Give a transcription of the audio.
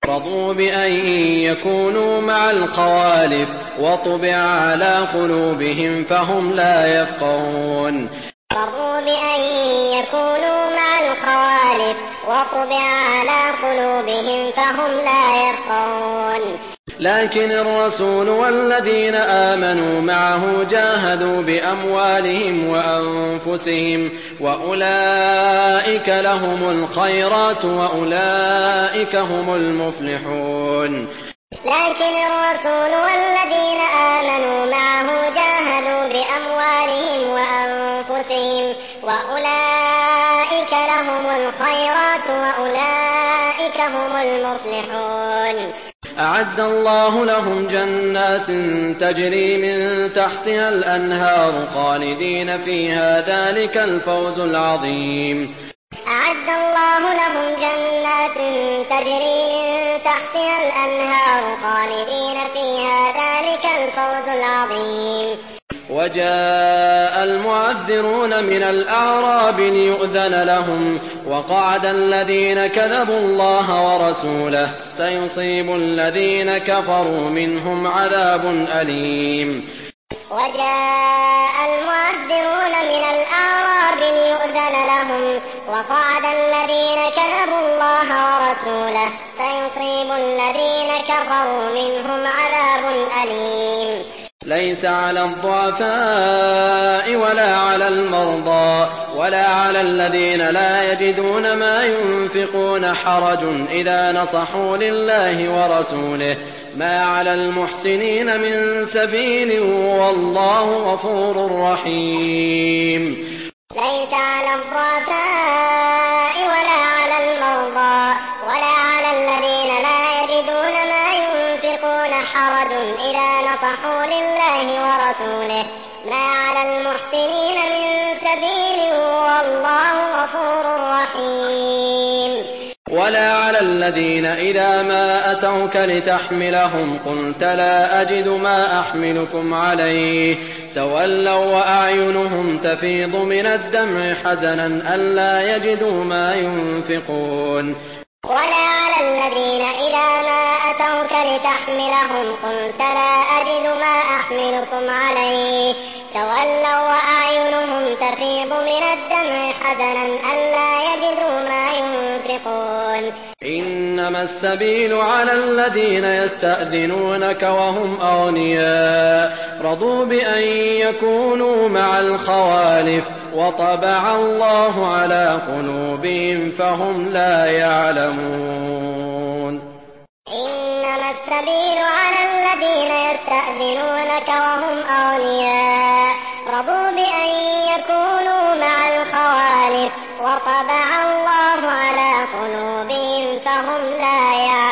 رضوا بأن يكونوا مع الخوالف وطبع على قلوبهم فهم لا يفقهون رضوا بأن يكونوا مع الخوالف وطبع على قلوبهم فهم لا يفقهون لكن الرسول والذين آمنوا معه جاهدوا بأموالهم وأنفسهم وأولئك لهم الخيرات وأولئك هم المفلحون لكن الرسول والذين آمنوا معه جاهدوا بأموالهم وأنفسهم وأولئك لهم الخيرات وأولئك هم المفلحون أعد الله لهم جنات تجري من تحتها الأنهار خالدين فيها ذلك الفوز العظيم أعد الله لهم جنات تجري من تحتها الأنهار خالدين فيها ذلك الفوز العظيم وجاء المعذرون من الأعراب ليؤذن لهم وقعد الذين كذبوا الله ورسوله سيصيب الذين كفروا منهم عذاب أليم وجاء المعذرون من الأعراب ليؤذن لهم وقعد الذين كذبوا الله ورسوله سيصيب الذين كفروا منهم عذاب أليم ليس على الضعفاء ولا على المرضى ولا على الذين لا يجدون ما ينفقون حرج إذا نصحوا لله ورسوله ما على المحسنين من سبيل والله غفور رحيم ليس على الضعفاء ولا على المرضى ولا على الذين لا يجدون ما ينفقون حرج إذا نصحوا لله ورسوله ما على المحسنين من سبيل والله غفور رحيم ولا على الذين إذا ما أتوك لتحملهم قلت لا أجد ما أحملكم عليه تولوا وأعينهم تفيض من الدمع حزنا ألا يجدوا ما ينفقون ولا على الذين إذا ما أتوك لتحملهم قلت لا أجد ما أحملكم عليه تولوا وأعينهم تفيض من الدمع حزنا ألا يجدوا ما ينفقون إنما السبيل على الذين يستأذنونك وهم أغنياء رضوا بأن يكونوا مع الخوالف وطبع الله على قلوبهم فهم لا يعلمون إنما السبيل على الذين يستأذنونك وهم أغنياء رضوا بأن يكونوا مع الخوالف وطبع الله على قلوبهم فهم لا يعلمون